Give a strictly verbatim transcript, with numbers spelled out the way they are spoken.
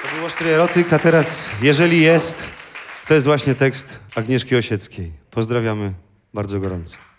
To był ostry erotyk, a teraz, jeżeli jest, to jest właśnie tekst Agnieszki Osieckiej. Pozdrawiamy bardzo gorąco.